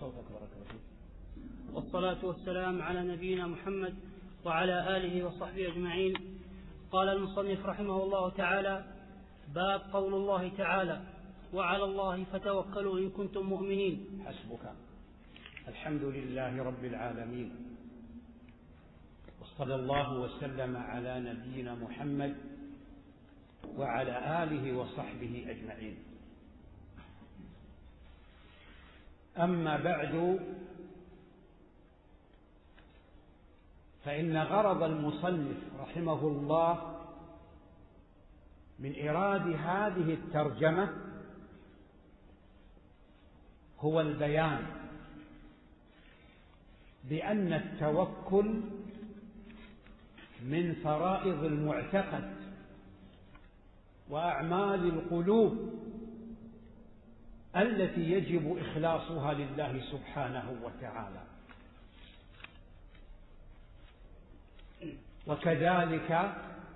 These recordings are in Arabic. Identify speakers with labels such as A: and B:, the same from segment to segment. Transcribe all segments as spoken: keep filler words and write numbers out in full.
A: صوتك بارك الله فيك.
B: والصلاة والسلام على نبينا محمد وعلى آله وصحبه أجمعين. قال المصنف رحمه الله تعالى: باب قول الله تعالى: وعلى الله فتوكلوا إن كنتم مؤمنين.
A: حسبك. الحمد لله رب العالمين، وصلى الله وسلم على نبينا محمد وعلى آله وصحبه أجمعين. أما بعد، فإن غرض المصنف رحمه الله من إيراد هذه الترجمة هو البيان بأن التوكل من فرائض المعتقد وأعمال القلوب التي يجب إخلاصها لله سبحانه وتعالى. وكذلك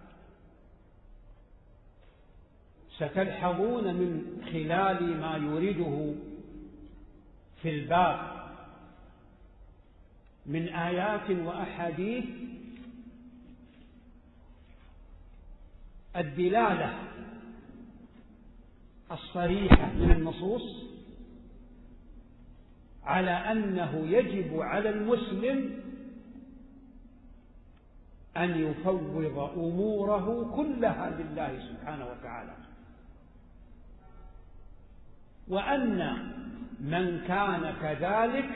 A: ستلحظون من خلال ما يريده في الباب من آيات وأحاديث الدلالة الصريحة من النصوص على أنه يجب على المسلم أن يفوض أموره كلها لله سبحانه وتعالى، وأن من كان كذلك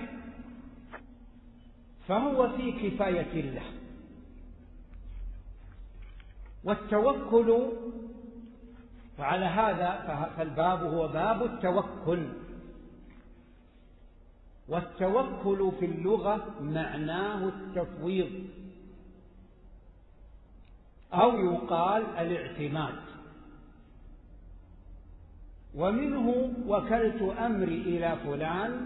A: فهو في كفاية الله. والتوكل، وعلى هذا فالباب هو باب التوكل. والتوكل في اللغة معناه التفويض، أو يقال الاعتماد، ومنه وكلت أمري إلى فلان،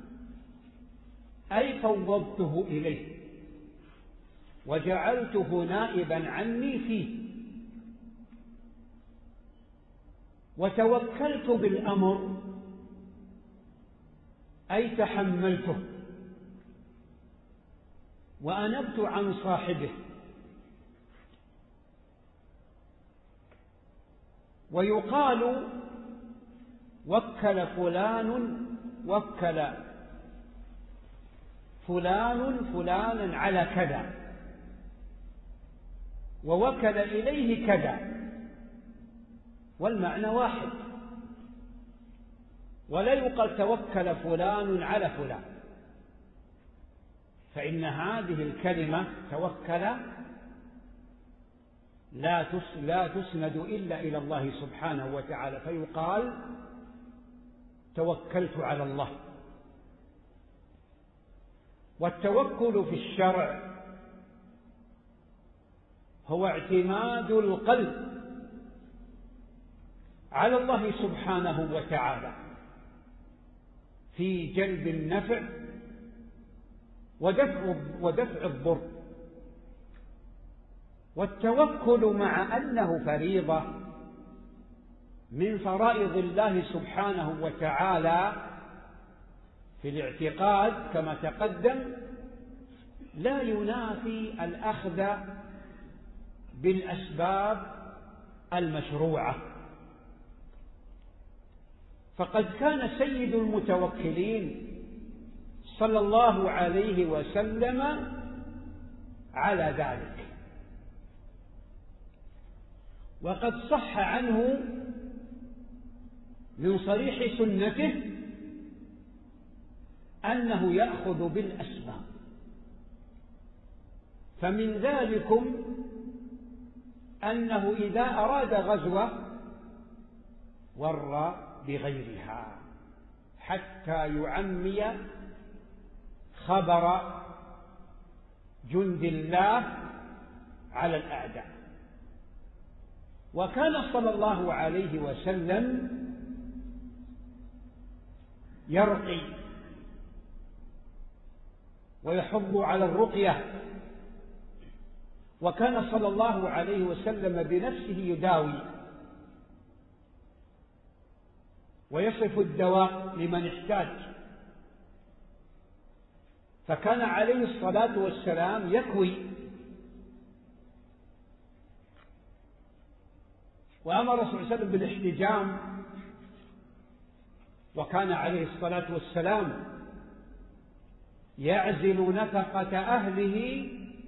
A: أي فوضته إليه وجعلته نائبا عني فيه. وتوكلت بالأمر أي تحملته وأنبت عن صاحبه. ويقال وكل فلان وكل فلان فلانا على كذا، ووكل إليه كذا، والمعنى واحد. ولا يقال توكل فلان على فلان، فإن هذه الكلمة توكل لا لا تسند إلا إلى الله سبحانه وتعالى، فيقال توكلت على الله. والتوكل في الشرع هو اعتماد القلب على الله سبحانه وتعالى في جلب النفع ودفع ودفع الضر. والتوكل مع أنه فريضة من فرائض الله سبحانه وتعالى في الاعتقاد كما تقدم، لا ينافي الأخذ بالأسباب المشروعة. فقد كان سيد المتوكلين صلى الله عليه وسلم على ذلك، وقد صح عنه من صريح سنته أنه يأخذ بالأسباب. فمن ذلكم أنه إذا أراد غزوة ور بغيرها حتى يعمي خبر جند الله على الأعداء. وكان صلى الله عليه وسلم يرقي ويحض على الرقية، وكان صلى الله عليه وسلم بنفسه يداوي ويصف الدواء لمن احتاج. فكان عليه الصلاة والسلام يكوي، وأمر الرسول صلى الله عليه وسلم بالاحتجام، وكان عليه الصلاة والسلام يعزل نفقة أهله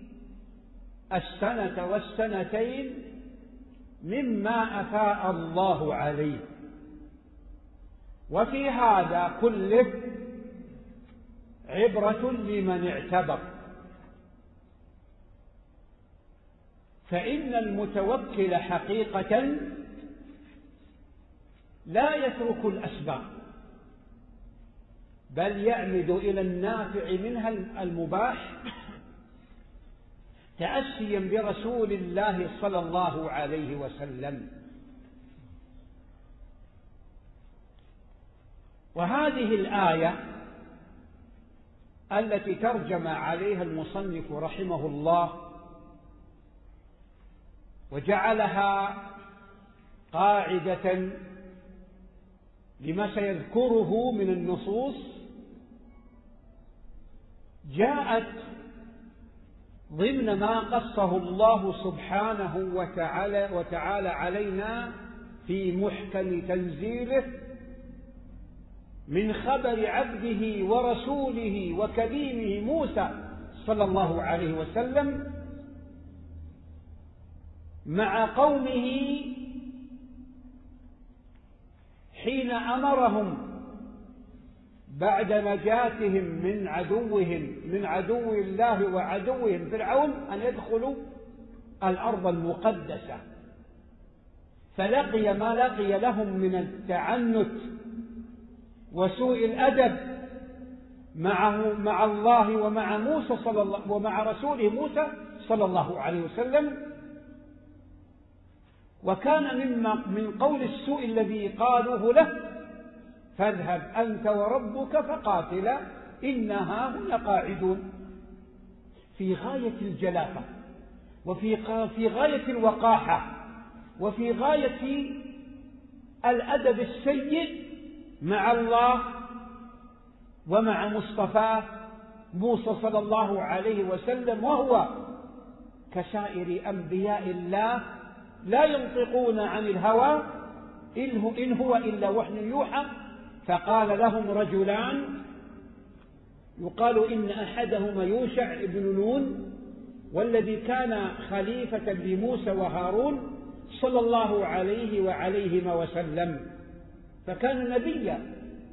A: السنة والسنتين مما أفاء الله عليه. وفي هذا كله عبرة لمن اعتبر، فإن المتوكل حقيقة لا يترك الأسباب، بل يعمد إلى النافع منها المباح، تأسيا برسول الله صلى الله عليه وسلم. وهذه الآية التي ترجم عليها المصنف رحمه الله وجعلها قاعدة لما سيذكره من النصوص، جاءت ضمن ما قصه الله سبحانه وتعالى, وتعالى علينا في محكم تنزيله من خبر عبده ورسوله وكليمه موسى صلى الله عليه وسلم مع قومه حين أمرهم بعد نجاتهم من عدوهم من عدو الله وعدوهم فرعون أن يدخلوا الأرض المقدسة، فلقي ما لقي لهم من التعنت وسوء الأدب معه مع الله ومع موسى صلى الله ومع رسوله موسى صلى الله عليه وسلم. وكان مما من قول السوء الذي قالوه له: فاذهب أنت وربك فقاتلا إنها هنا قاعدون، في غاية الجلافة وفي في غاية الوقاحة وفي غاية الأدب السيء مع الله ومع مصطفاه موسى صلى الله عليه وسلم، وهو كسائر أنبياء الله لا ينطقون عن الهوى إن هو إلا وحي يوحى. فقال لهم رجلان يقال إن أحدهما يوشع ابن نون، والذي كان خليفة لموسى وهارون صلى الله عليه وعليهما وسلم، فكان نبيا.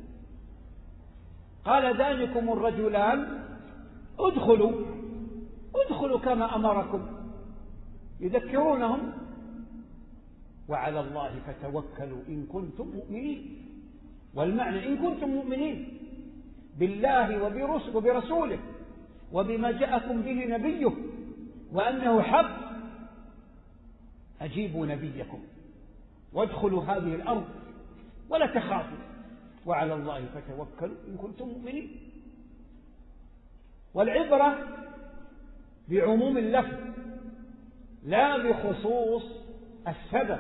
A: قال ذلكم الرجلان ادخلوا ادخلوا كما أمركم، يذكرونهم: وعلى الله فتوكلوا إن كنتم مؤمنين. والمعنى إن كنتم مؤمنين بالله وبرسوله وبما جاءكم به نبيه وأنه حق، أجيبوا نبيكم وادخلوا هذه الأرض ولا تخافوا، وعلى الله فتوكلوا إن كنتم مؤمنين. والعبرة بعموم اللفظ لا بخصوص السبب،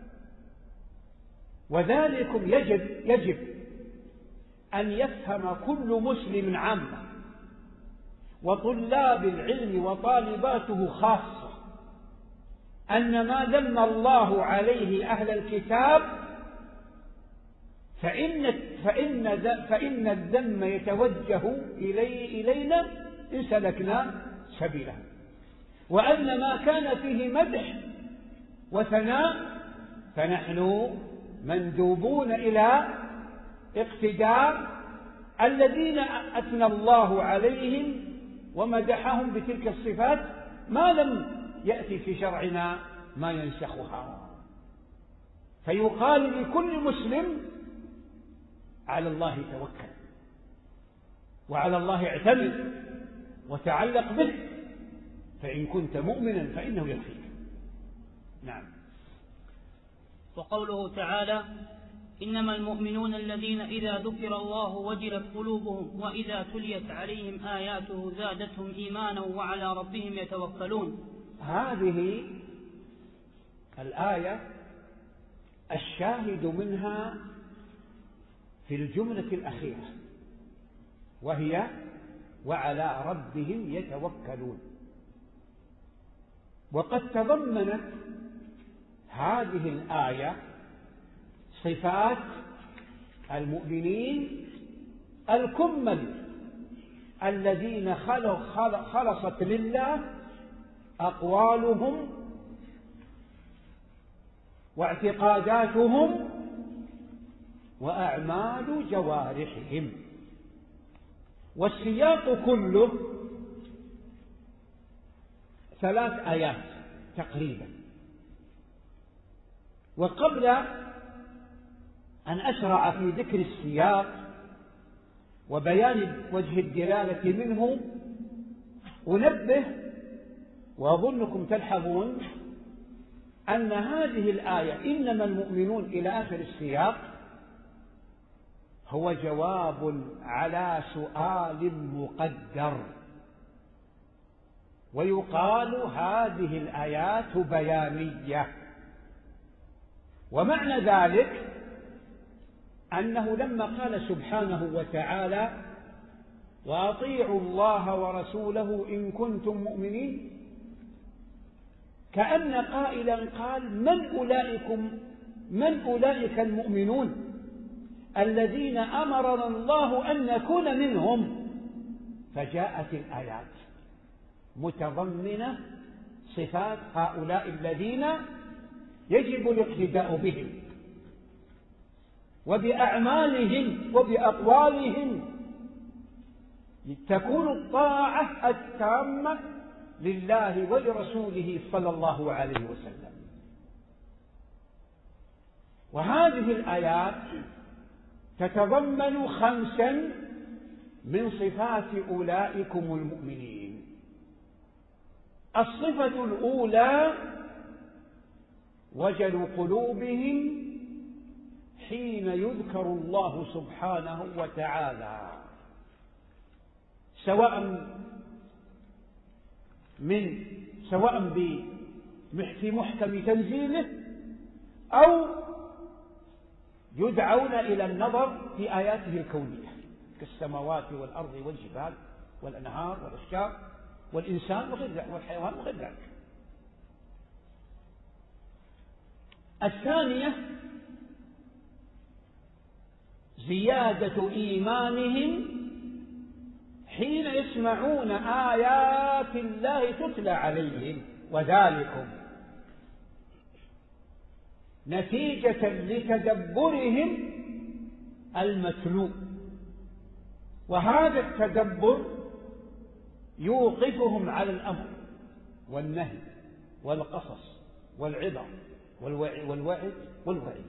A: وذلكم يجب, يجب أن يفهم كل مسلم عامة وطلاب العلم وطالباته خاصة أن ما ذم الله عليه أهل الكتاب فإن, فإن, فإن الذم يتوجه إلي إلينا إن سلكنا سبيله، وأن ما كان فيه مدح وثناء فنحن مندوبون إلى اقتداء الذين أثنى الله عليهم ومدحهم بتلك الصفات، ما لم يأتي في شرعنا ما ينسخها. فيقال لكل مسلم: على الله توكل، وعلى الله اعتمد، وتعلق به، فإن كنت مؤمنا فإنه يكفيك. نعم.
B: وقوله تعالى: إنما المؤمنون الذين إذا ذكر الله وجلت قلوبهم وإذا تليت عليهم آياته زادتهم إيمانا وعلى ربهم يتوكلون.
A: هذه الآية الشاهد منها في الجملة الأخيرة، وهي: وعلى ربهم يتوكلون. وقد تضمنت هذه الآية صفات المؤمنين الكمل الذين خلصت لله أقوالهم واعتقاداتهم وأعمال جوارحهم. والسياق كله ثلاث آيات تقريبا. وقبل أن أشرع في ذكر السياق وبيان وجه الدلالة منه أنبه، وأظنكم تلحظون أن هذه الآية إنما المؤمنون إلى آخر السياق هو جواب على سؤال مقدر، ويقال هذه الآيات بيانية. ومعنى ذلك أنه لما قال سبحانه وتعالى وأطيعوا الله ورسوله إن كنتم مؤمنين، كأن قائلا قال من أولئكم من أولئك المؤمنون الذين أمرنا الله أن نكون منهم. فجاءت الآيات متضمنة صفات هؤلاء الذين يجب الاقتداء بهم وبأعمالهم وبأقوالهم تكون الطاعة التامة لله ولرسوله صلى الله عليه وسلم. وهذه الآيات تتضمن خمسا من صفات أولئكم المؤمنين. الصفة الأولى وجل قلوبهم حين يذكر الله سبحانه وتعالى، سواء من سواء في محكم تنزيله أو يدعون إلى النظر في آياته الكونية كالسماوات والأرض والجبال والأنهار والأشجار والإنسان والحيوان وغير ذلك. الثانية زيادة إيمانهم حين يسمعون آيات الله تتلى عليهم، وذلكم نتيجة لتدبرهم المتلو. وهذا التدبر يوقفهم على الأمر والنهي والقصص والعظة والوعد والوعيد،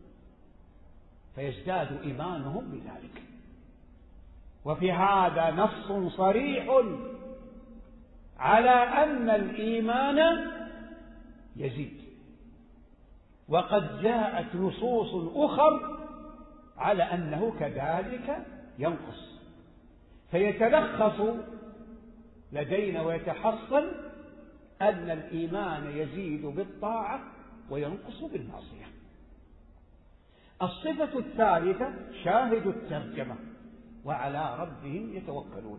A: فيزداد إيمانهم بذلك. وفي هذا نص صريح على أن الإيمان يزيد، وقد جاءت نصوص أخر على أنه كذلك ينقص. فيتلخص لدينا ويتحصل أن الإيمان يزيد بالطاعة وينقص بالمعصية. الصفة الثالثة شاهد الترجمة وعلى ربهم يتوكلون.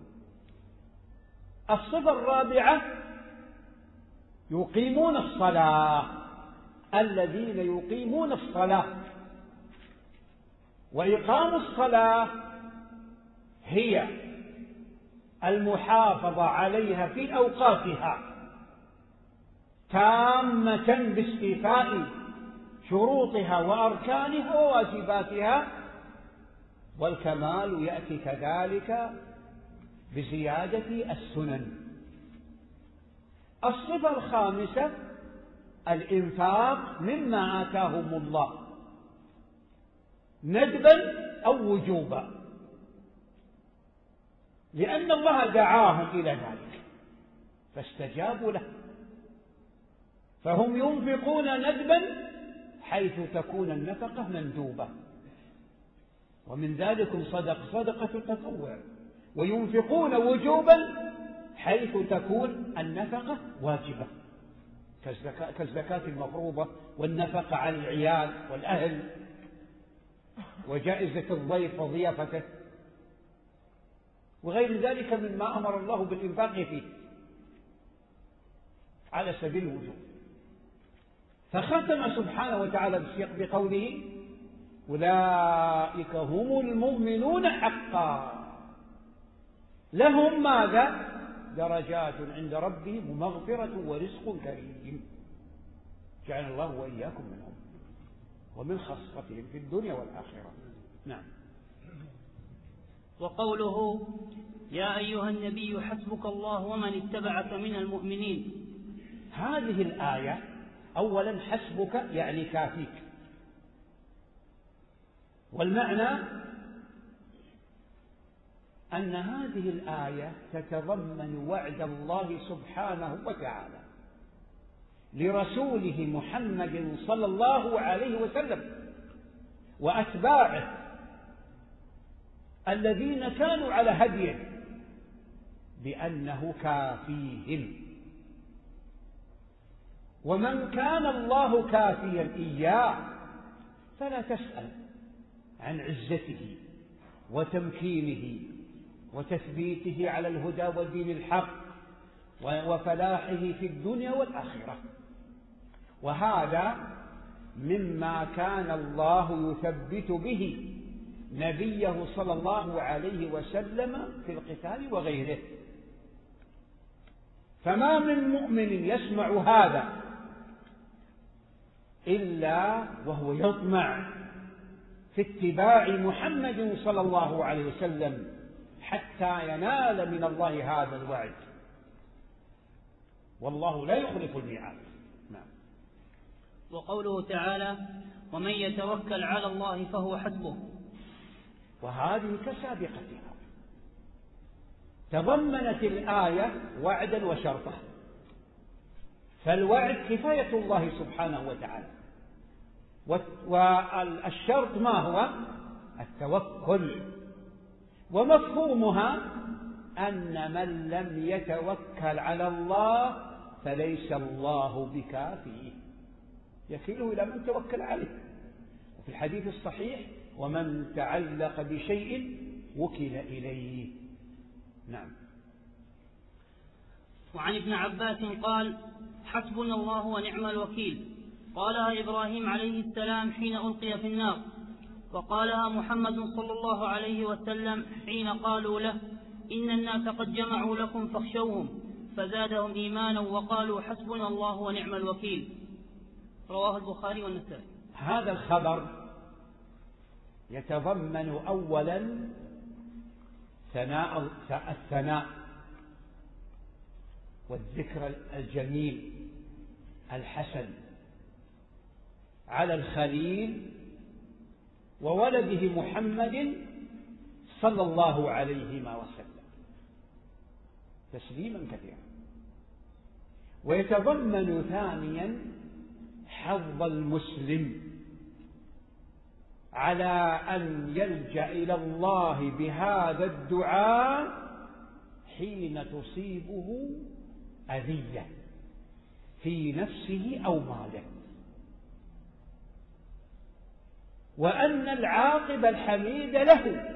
A: الصفة الرابعة يقيمون الصلاة، الذين يقيمون الصلاة. وإقام الصلاة هي المحافظة عليها في أوقاتها تامة باستيفاء شروطها وأركانها وواجباتها، والكمال يأتي كذلك بزيادة السنن. الصفة الخامسة الإنفاق مما آتاهم الله ندبا أو وجوبا، لأن الله دعاهم إلى ذلك فاستجابوا له، فهم ينفقون ندبا حيث تكون النفقة مندوبة، ومن ذلك صدق صدقة التطوع، وينفقون وجوبا حيث تكون النفقة واجبة كالزكاة المفروضة والنفقة على العيال والأهل وجائزة الضيف وضيافته. وغير ذلك مما أمر الله بالإنفاق فيه على سبيل الوجوب. فختم سبحانه وتعالى بقوله أولئك هم المؤمنون حقا لهم ماذا؟ درجات عند ربهم ومغفرة ورزق كريم. جعل الله وإياكم منهم ومن خاصتهم في الدنيا والآخرة. نعم.
B: وقوله يا أيها النبي حسبك الله ومن اتبعك من المؤمنين.
A: هذه الآية أولا حسبك يعني كافيك، والمعنى أن هذه الآية تتضمن وعد الله سبحانه وتعالى لرسوله محمد صلى الله عليه وسلم وأتباعه الذين كانوا على هديه بأنه كافيهم. ومن كان الله كافيا إياه فلا تسأل عن عزته وتمكينه وتثبيته على الهدى ودين الحق وفلاحه في الدنيا والآخرة. وهذا مما كان الله يثبت به نبيه صلى الله عليه وسلم في القتال وغيره. فما من مؤمن يسمع هذا إلا وهو يطمع في اتباع محمد صلى الله عليه وسلم حتى ينال من الله هذا الوعد، والله لا يخلف الميعاد. نعم.
B: وقوله تعالى ومن يتوكل على الله فهو حسبه.
A: وهذه كسابقتها، تضمنت الآية وعدا وشرطا. فالوعد كفاية الله سبحانه وتعالى، والشرط ما هو؟ التوكل. ومفهومها أن من لم يتوكل على الله فليس الله بكافيه، يكيله إلى من توكل عليه. وفي الحديث الصحيح ومن تعلق بشيء وكل إليه. نعم.
B: وعن ابن عباس قال حسبنا الله ونعم الوكيل. قالها إبراهيم عليه السلام حين ألقي في النار، وقالها محمد صلى الله عليه وسلم حين قالوا له إن الناس قد جمعوا لكم فاخشوهم، فزادهم إيمانا وقالوا حسبنا الله ونعم الوكيل. رواه البخاري والنسائي.
A: هذا الخبر يتضمن أولا ثناء الثناء والذكر الجميل الحسن على الخليل وولده محمد صلى الله عليه وسلم تسليما كثيرا. ويتضمن ثانيا حظ المسلم على أن يلجأ إلى الله بهذا الدعاء حين تصيبه أذية في نفسه أو ماله، وأن العاقبة الحميد له،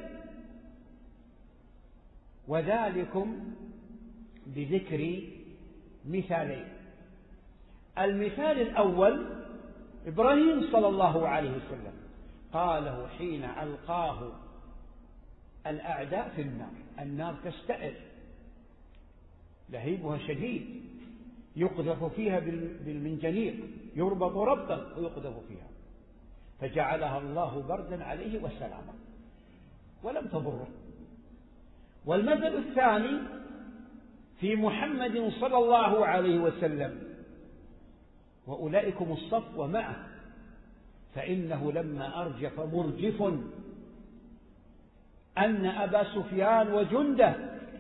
A: وذلكم بذكر مثالين. المثال الأول إبراهيم صلى الله عليه وسلم قاله حين ألقاه الأعداء في النار. النار تستأر، لهيبها شديد، يقذف فيها بالمنجنيق، يربط ربطا ويقذف فيها، فجعلها الله بردا عليه وسلاما ولم تضره. والمثل الثاني في محمد صلى الله عليه وسلم وأولئكم الصفوة معه، فإنه لما أرجف مرجف أن أبا سفيان وجنده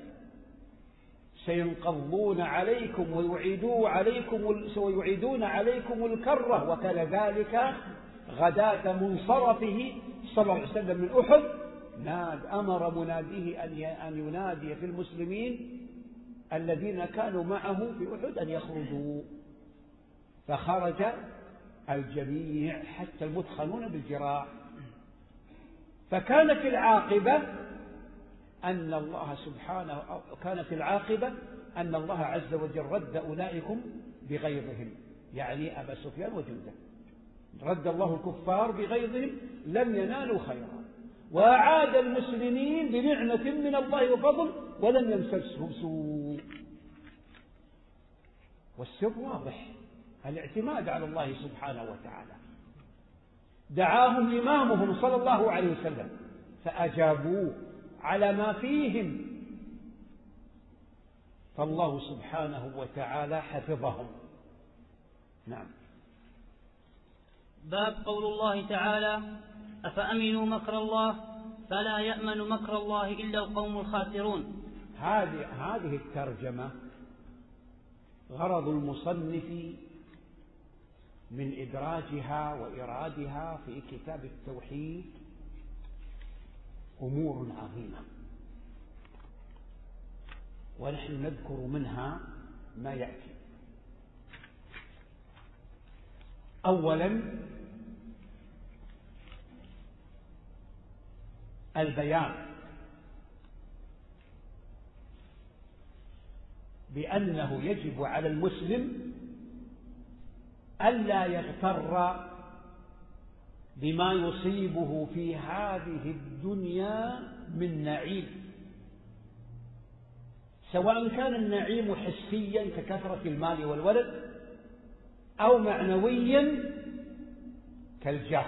A: سينقضون عليكم ويعيدون عليكم ويعيدون عليكم الكرة. وكان ذلك غداة منصرفه صلى الله عليه وسلم من أحد، ناد أمر مناديه أن ينادي في المسلمين الذين كانوا معه في أحد أن يخرجوا، فخرج الجميع حتى المدخلون بالجراح. فكانت العاقبة أن الله سبحانه كانت العاقبة أن الله عز وجل رد أولئكم بغيظهم، يعني أبا سفيان وجنده، رد الله الكفار بغيظهم لم ينالوا خيرا، وأعاد المسلمين بنعمة من الله وفضل ولم يمسسهم سوء. والسر واضح، الاعتماد على الله سبحانه وتعالى. دعاهم إمامهم صلى الله عليه وسلم فأجابوه على ما فيهم، فالله سبحانه وتعالى حفظهم. نعم.
B: باب قول الله تعالى: أفأمنوا مكر الله فلا يأمن مكر الله إلا القوم الخاسرون.
A: هذه هذه الترجمة غرض المصنف من إدراجها وإرادها في كتاب التوحيد أمور عظيمة، ونحن نذكر منها ما يأتي. أولا البيان بأنه يجب على المسلم ألا يغتر بما يصيبه في هذه الدنيا من نعيم، سواء كان النعيم حسيا ككثرة المال والولد أو معنويا كالجاه،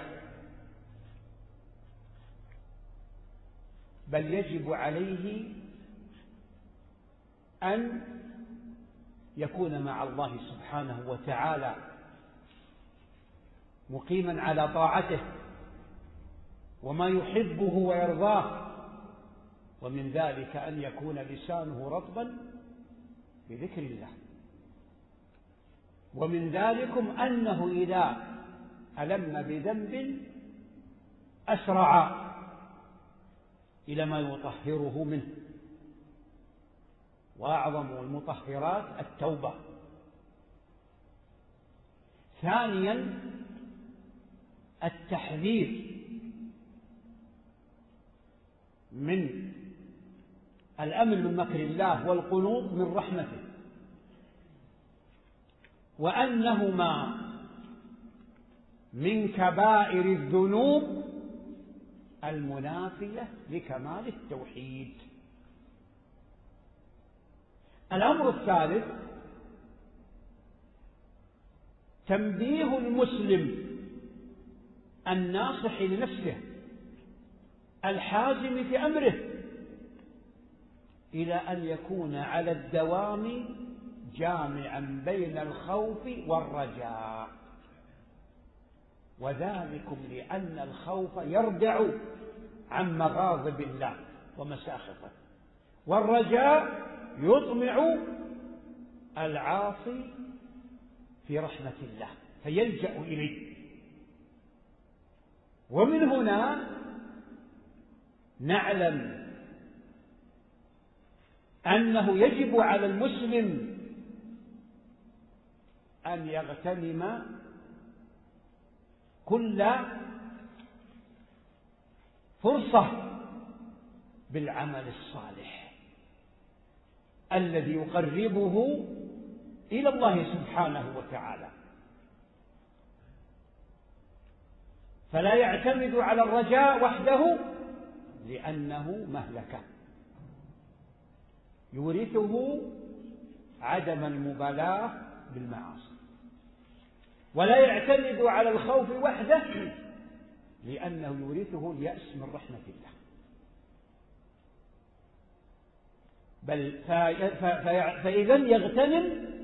A: بل يجب عليه أن يكون مع الله سبحانه وتعالى مقيما على طاعته وما يحبه ويرضاه، ومن ذلك أن يكون لسانه رطبا بذكر الله، ومن ذلكم أنه إذا ألم بذنب أسرع إلى ما يطهره منه، وأعظم المطهرات التوبة. ثانيا التحذير من الأمن من مكر الله والقنوط من رحمته، وأنهما من كبائر الذنوب المنافية لكمال التوحيد. الأمر الثالث تنبيه المسلم الناصح لنفسه الحازم في أمره إلى أن يكون على الدوام جامعا بين الخوف والرجاء، وذلكم لأن الخوف يردع عن مغاضب الله ومساخطه، والرجاء يطمع العاصي في رحمة الله فيلجأ إليه. ومن هنا نعلم أنه يجب على المسلم أن يغتنم كل فرصة بالعمل الصالح الذي يقربه إلى الله سبحانه وتعالى، فلا يعتمد على الرجاء وحده لأنه مهلكة يورثه عدم المبالاة بالمعاصي، ولا يعتمد على الخوف وحده لأنه يورثه اليأس من رحمة الله، بل فإذا يغتنم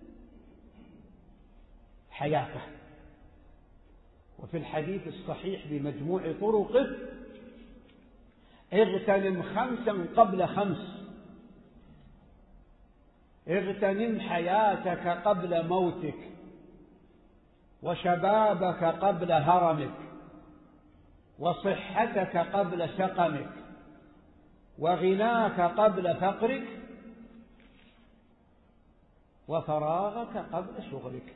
A: حياته. وفي الحديث الصحيح بمجموع طرقه: اغتنم خمسا قبل خمس، اغتنم حياتك قبل موتك، وشبابك قبل هرمك، وصحتك قبل سقمك، وغناك قبل فقرك، وفراغك قبل شغلك.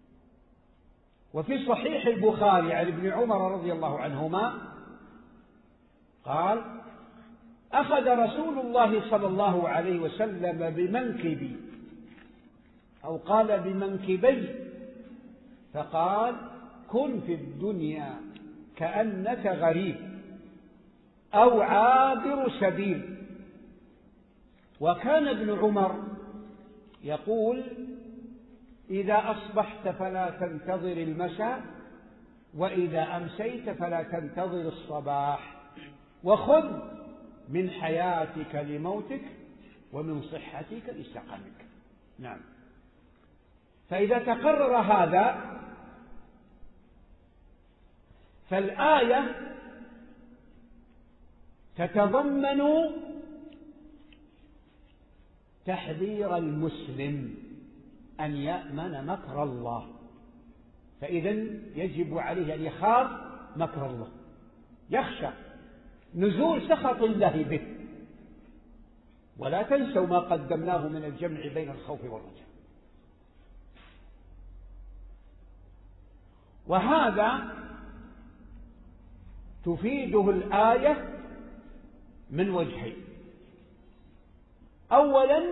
A: وفي صحيح البخاري عن ابن عمر رضي الله عنهما قال: أخذ رسول الله صلى الله عليه وسلم بمنكبي أو قال بمنكبي فقال: كن في الدنيا كأنك غريب أو عابر سبيل. وكان ابن عمر يقول: إذا أصبحت فلا تنتظر المساء، وإذا أمسيت فلا تنتظر الصباح، وخذ من حياتك لموتك ومن صحتك لسقمك. نعم. فإذا تقرر هذا فالآية تتضمن تحذير المسلم أن يأمن مكر الله، فإذن يجب عليه أن يخاف مكر الله، يخشى نزول سخط الله به. ولا تنسوا ما قدمناه من الجمع بين الخوف والرجاء. وهذا تفيده الآية من وجهين: أولا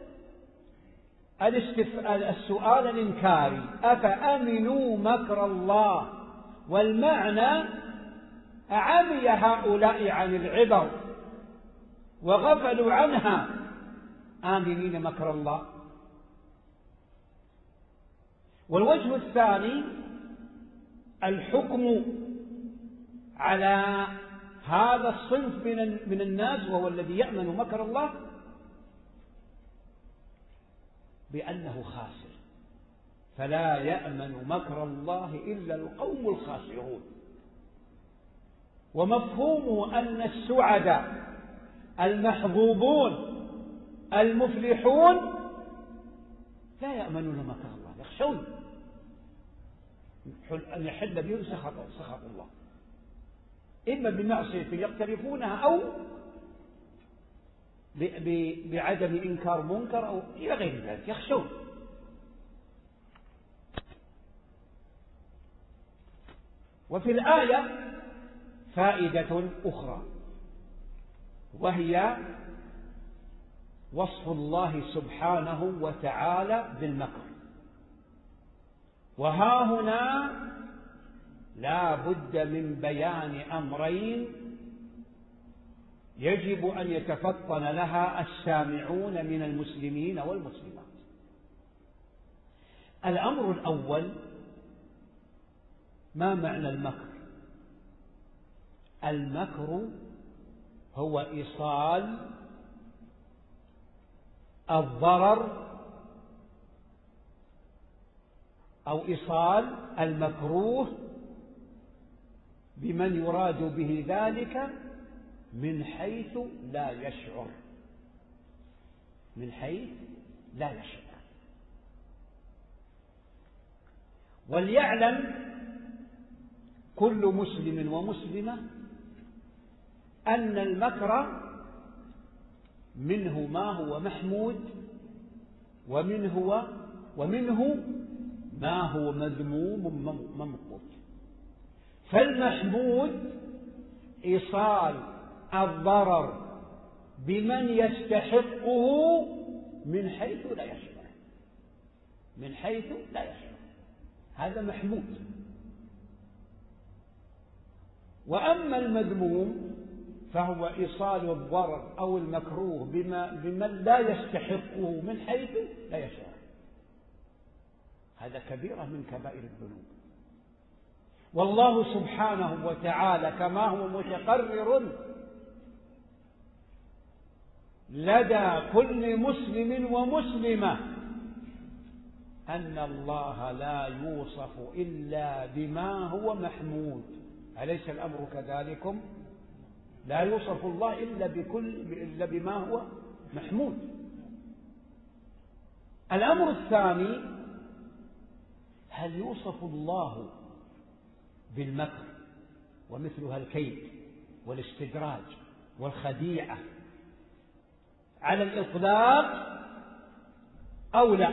A: السؤال الإنكاري: أفأمنوا مكر الله؟ والمعنى: أعمي هؤلاء عن العبر وغفلوا عنها آمنين مكر الله؟ والوجه الثاني الحكم على هذا الصنف من الناس وهو الذي يأمن مكر الله بأنه خاسر، فلا يأمن مكر الله إلا القوم الخاسرون. ومفهومه أن السعداء المحظوظون المفلحون لا يأمنون مكر الله، يخشون أن يحل بهم سخط الله، إما بمعصية يقترفونها أو بعدم إنكار منكر أو إلى غير ذلك، يخشون. وفي الآية فائدة أخرى، وهي وصف الله سبحانه وتعالى بالمكر. وها هنا لا بد من بيان أمرين يجب أن يتفطن لها السامعون من المسلمين والمسلمات. الأمر الأول: ما معنى المكر؟ المكر هو إيصال الضرر أو إيصال المكروه بمن يراد به ذلك من حيث لا يشعر، من حيث لا يشعر. وليعلم كل مسلم ومسلمة أن المكر منه ما هو محمود ومنه ومنه ما هو مذموم ممقوت. فالمحمود إيصال الضرر بمن يستحقه من حيث لا يشعر، من حيث لا يشعر، هذا محمود. وأما المذموم فهو إيصال الضرر أو المكروه بما بمن لا يستحقه من حيث لا يشعر، هذا كبيرة من كبائر الذنوب. والله سبحانه وتعالى كما هو متقرر لدى كل مسلم ومسلمة أن الله لا يوصف إلا بما هو محمود، أليس الأمر كذلكم؟ لا يوصف الله إلا بكل إلا بما هو محمود. الأمر الثاني: هل يوصف الله بالمكر ومثلها الكيد والاستدراج والخديعة على الإطلاق أو لا؟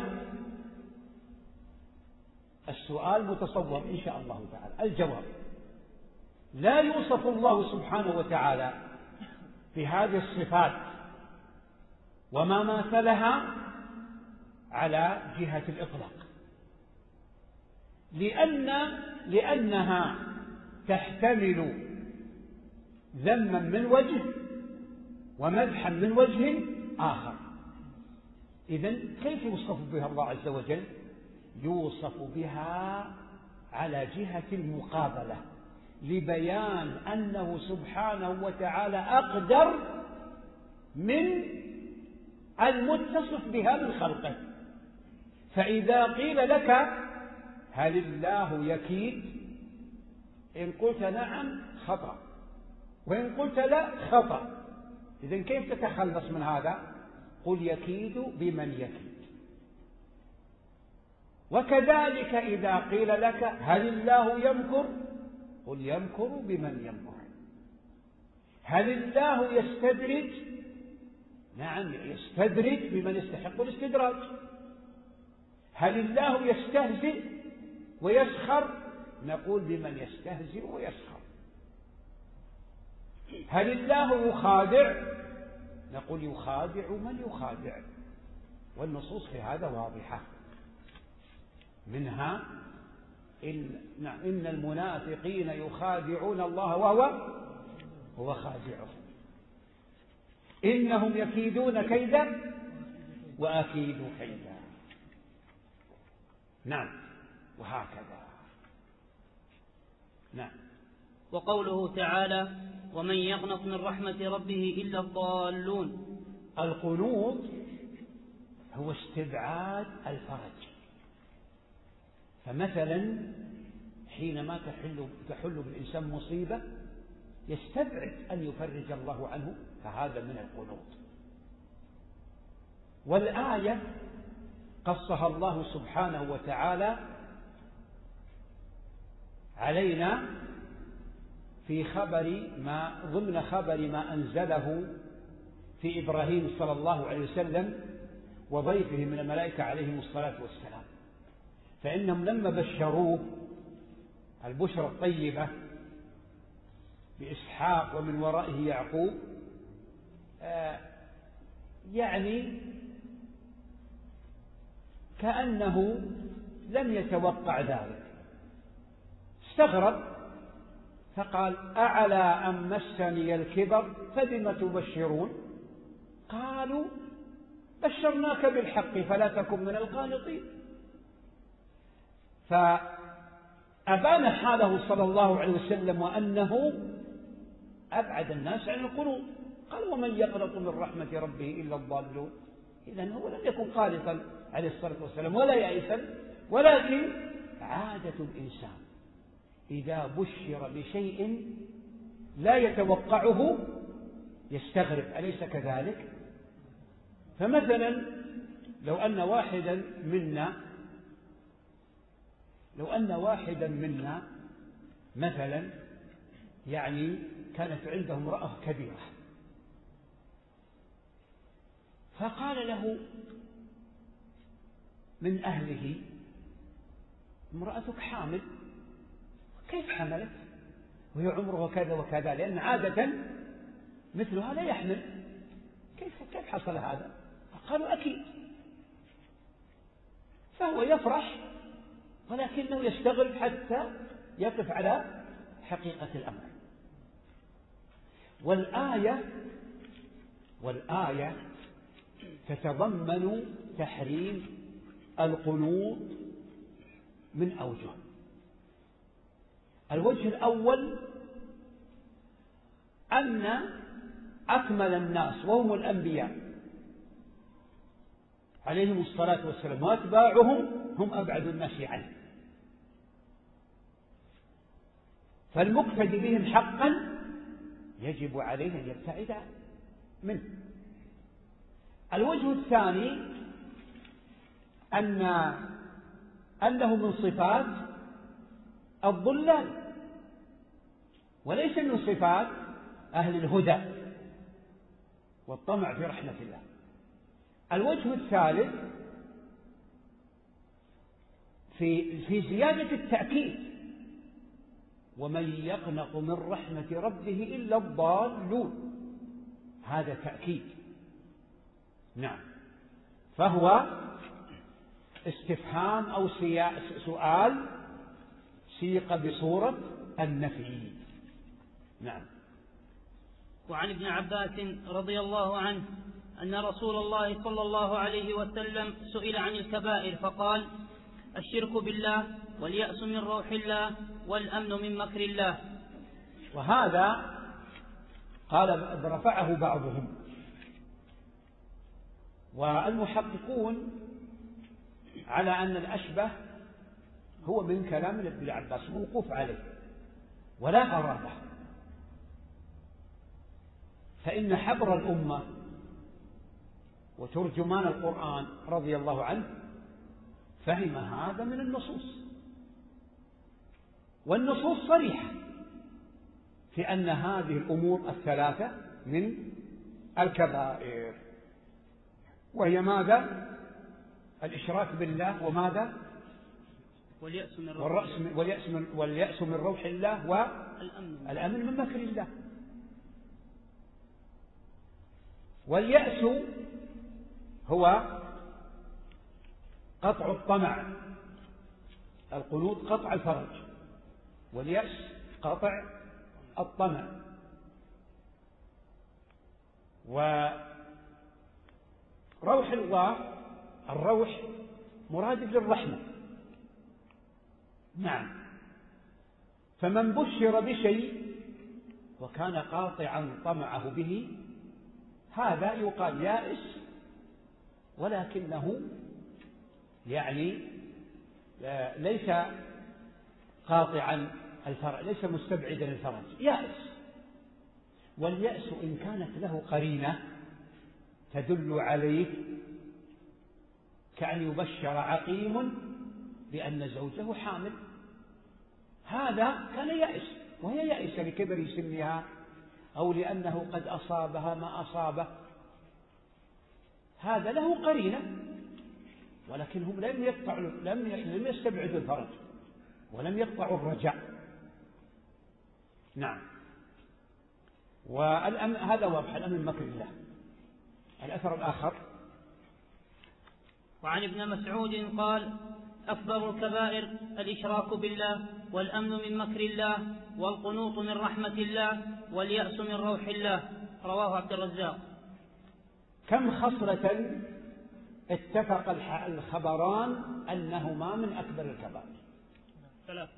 A: السؤال متصور إن شاء الله تعالى. الجواب: لا يوصف الله سبحانه وتعالى في هذه الصفات وما ماثلها على جهة الإطلاق، لأن لأنها تحتمل ذما من وجه ومدحا من وجه آخر. إذن كيف يوصف بها الله عز وجل؟ يوصف بها على جهة المقابلة، لبيان أنه سبحانه وتعالى أقدر من المتصف بها من خلقه. فإذا قيل لك هل الله يكيد؟ إن قلت نعم خطأ، وإن قلت لا خطأ. إذن كيف تتخلص من هذا؟ قل يكيد بمن يكيد. وكذلك إذا قيل لك هل الله يمكر؟ قل يمكر بمن يمكر. هل الله يستدرج؟ نعم يستدرج بمن يستحق الاستدراج. هل الله يستهزئ ويسخر؟ نقول بمن يستهزئ ويسخر. هل الله يخادع؟ نقول يخادع من يخادع. والنصوص في هذا واضحة، منها إن, نعم إن المنافقين يخادعون الله وهو هو خادعهم، إنهم يكيدون كيدا وأكيد كيدا. نعم وهكذا. نعم.
B: وقوله تعالى ومن يقنط من رحمة ربه إلا الضالون.
A: القنوط هو استبعاد الفرج. فمثلا حينما تحل, تحل بالإنسان مصيبة يستبعد أن يفرج الله عنه، فهذا من القنوط. والآية قصها الله سبحانه وتعالى علينا في خبر ما ضمن خبر ما أنزله في إبراهيم صلى الله عليه وسلم وضيفه من الملائكة عليهم الصلاة والسلام. فإنهم لما بشروه البشرى الطيبة بإسحاق ومن ورائه يعقوب، آه يعني كأنه لم يتوقع ذلك، استغرب فقال أعلى أم مسني الكبر فبم تبشرون؟ قالوا بشرناك بالحق فلا تكن من القانطين. فأبان حاله صلى الله عليه وسلم وأنه أبعد الناس عن القنوط. قال ومن يقنط من رحمة ربه إلا الضالون. إذن هو لم يكن قانطا عليه الصلاة والسلام ولا يائسا، ولكن عادة الإنسان إذا بشر بشيء لا يتوقعه يستغرب، أليس كذلك؟ فمثلا لو أن واحدا منا لو أن واحدا منا مثلا يعني كانت عنده امرأة كبيرة، فقال له من أهله امرأتك حامل. كيف حملت وهي عمره كذا وكذا؟ لأن عادة مثلها لا يحمل. كيف كيف حصل هذا؟ قالوا أكيد. فهو يفرح ولكنه يستغرب حتى يقف على حقيقة الأمر. والآية والآية تتضمن تحريم القنوط من أوجه. الوجه الأول أن أكمل الناس وهم الأنبياء عليهم الصلاة والسلام وأتباعهم هم أبعد الناس عنه، فالمقتدي بهم حقا يجب عليه أن يبتعد منه. الوجه الثاني أن أنه من صفات الضلال وليس من صفات أهل الهدى والطمع في رحمة الله. الوجه الثالث في في زيادة التأكيد ومن يقنط من رحمة ربه إلا الضالون. هذا تأكيد. نعم. فهو استفهام أو سؤال سيق بصورة النفي. نعم.
B: وعن ابن عباس رضي الله عنه أن رسول الله صلى الله عليه وسلم سئل عن الكبائر فقال: الشرك بالله، واليأس من روح الله، والأمن من مكر الله.
A: وهذا قال رفعه بعضهم، والمحققون على أن الأشبه هو من كلام ابن عباس موقوف عليه ولا غرابة، فإن حبر الأمة وترجمان القرآن رضي الله عنه فهم هذا من النصوص، والنصوص صريحة في أن هذه الأمور الثلاثة من الكبائر، وهي ماذا؟ الإشراك بالله، وماذا؟
B: واليأس من روح الله،
A: واليأس من, واليأس من روح الله، والأمن من مكر الله. واليأس هو قطع الطمع، القنوط قطع الفرج، واليأس قطع الطمع. وروح الله الروح مرادف للرحمة. نعم. فمن بشر بشيء وكان قاطعا طمعه به هذا يقال يائس، ولكنه يعني ليس قاطعا الفرج، ليس مستبعدا الفرج، يائس. واليأس إن كانت له قرينة تدل عليه، كأن يبشر عقيم بأن زوجه حامل، هذا كان يأس، وهي يأس لكبر سنها أو لأنه قد أصابها ما أصابه، هذا له قرينة، ولكنهم لم يقطعوا لم لم يستبعدوا الفرج ولم يقطعوا الرجاء. نعم. والأمن هذا واضح، الأمن مكر الله. الأثر الآخر:
B: وعن ابن مسعود قال: أكبر الكبائر الإشراك بالله، والأمن من مكر الله، والقنوط من رحمة الله، واليأس من روح الله. رواه عبد الرزاق.
A: كم خصلة اتفق الخبران أنهما من أكبر الكبائر؟
B: ثلاثة: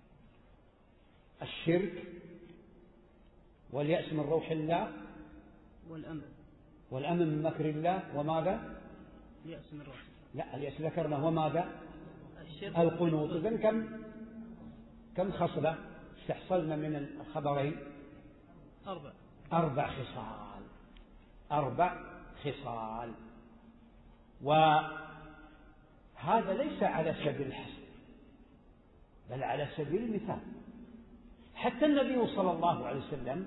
A: الشرك، واليأس من روح الله،
B: والأمن
A: والأمن من مكر الله، وماذا؟
B: اليأس من روح الله.
A: لا، اليأس ذكرنا، وماذا؟
B: الشرك،
A: القنوط. إذن كم كم خصلة استحصلنا من الخبرين؟
B: أربع
A: أربع خصال أربع خصال وهذا ليس على سبيل الحصر بل على سبيل المثال. حتى النبي صلى الله عليه وسلم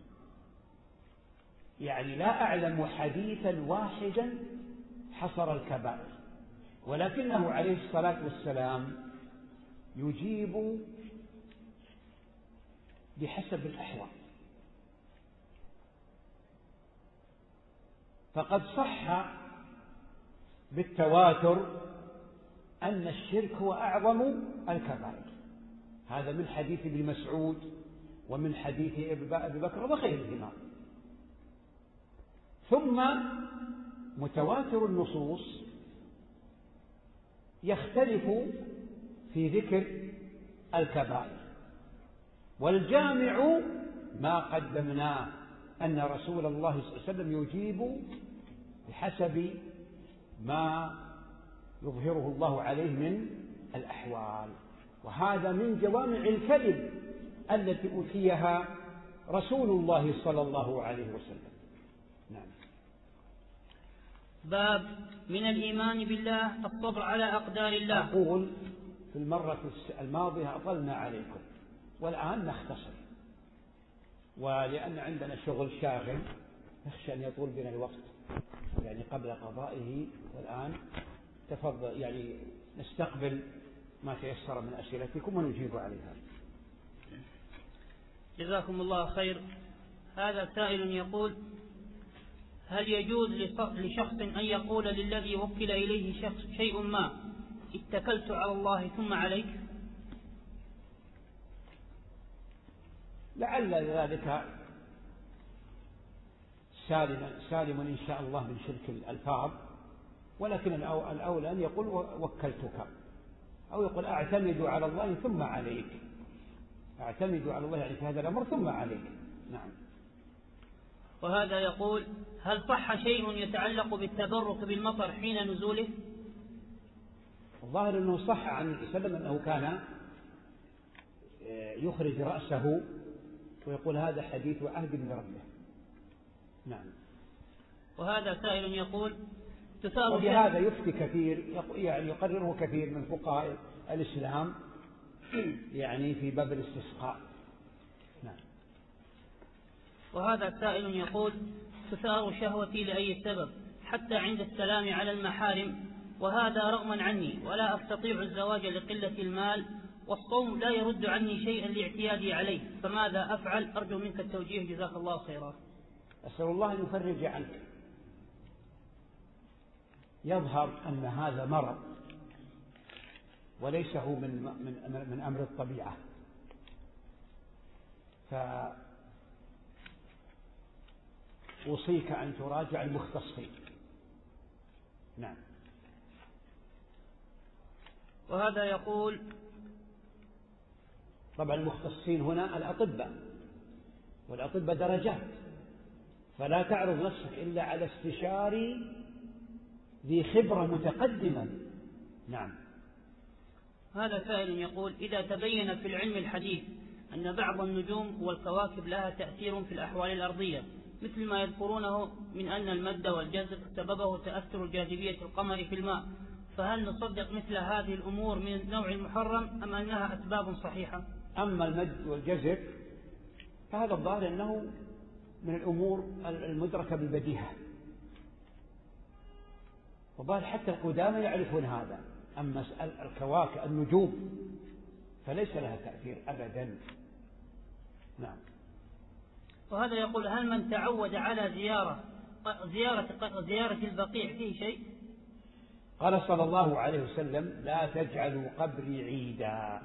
A: يعني لا أعلم حديثا واحدا حصر الكبائر، ولكنه عليه الصلاة والسلام يجيب بحسب الأحوال. فقد صح بالتواتر أن الشرك هو أعظم الكبائر، هذا من حديث ابن مسعود ومن حديث أبي بكر وغيرهما. ثم متواتر النصوص يختلف في ذكر الكبائر، والجامع ما قدمناه أن رسول الله صلى الله عليه وسلم يجيب بحسب ما يظهره الله عليه من الأحوال، وهذا من جوامع الكلم التي أوتيها رسول الله صلى الله عليه وسلم. نعم.
B: باب من الإيمان بالله الصبر على أقدار الله.
A: أقول في المرة الماضية أطلنا عليكم، والآن نختصر، ولأن عندنا شغل شاغل نخشى أن يطول بنا الوقت يعني قبل قضائه، والآن تفضل يعني نستقبل ما تيسر من أسئلتكم ونجيب عليها.
B: جزاكم الله خير. هذا سائل يقول: هل يجوز لشخص أن يقول للذي وكل إليه شخص شيء ما اتكلت على الله ثم عليك؟
A: لعل ذلك سالما سالم إن شاء الله من شرك الألفاظ، ولكن الأولى أن يقول وكلتك، أو يقول أعتمد على الله ثم عليك، أعتمد على الله يعني في هذا الأمر ثم عليك. نعم.
B: وهذا يقول هل صح شيء يتعلق بالتبرك بالمطر حين نزوله؟
A: الظاهر أنه صح عن النبي صلى الله عليه وسلم أنه كان يخرج رأسه ويقول هذا حديث عهد من ربه. نعم.
B: وهذا سائل يقول تثار
A: وبهذا يفتي كثير، يعني يقرره كثير من فقهاء الإسلام يعني في باب الاستسقاء. نعم.
B: وهذا سائل يقول تثار شهوتي لأي سبب حتى عند السلام على المحارم، وهذا رغما عني، ولا أستطيع الزواج لقلة المال، والصوم لا يرد عني شيئا لاعتيادي عليه، فماذا أفعل؟ أرجو منك التوجيه جزاك الله خيرا.
A: أسأل الله أن يفرج عنك. يظهر أن هذا مرض وليس هو من, من, من أمر الطبيعة، فأوصيك أن تراجع المختصين. نعم.
B: وهذا يقول
A: طبعا المختصين هنا الأطباء، والأطباء درجات، فلا تعرض نفسك إلا على استشاري ذي خبرة متقدمة. نعم.
B: هذا سائل يقول إذا تبين في العلم الحديث أن بعض النجوم والكواكب لها تأثير في الأحوال الأرضية، مثل ما يذكرونه من أن المد والجزر سببه تأثر جاذبية القمر في الماء، فهل نصدق مثل هذه الأمور من النوع المحرم أم أنها أسباب صحيحة؟
A: أما المد والجزر فهذا الظاهر أنه من الأمور المدركة بالبديهة، وظاهر حتى القدامى يعرفون هذا. أما الكواكب النجوم فليس لها تأثير أبدا. نعم.
B: وهذا يقول هل من تعود على زيارة زيارة زيارة البقيع فيه شيء؟
A: قال صلى الله عليه وسلم لا تجعلوا قبري عيدا،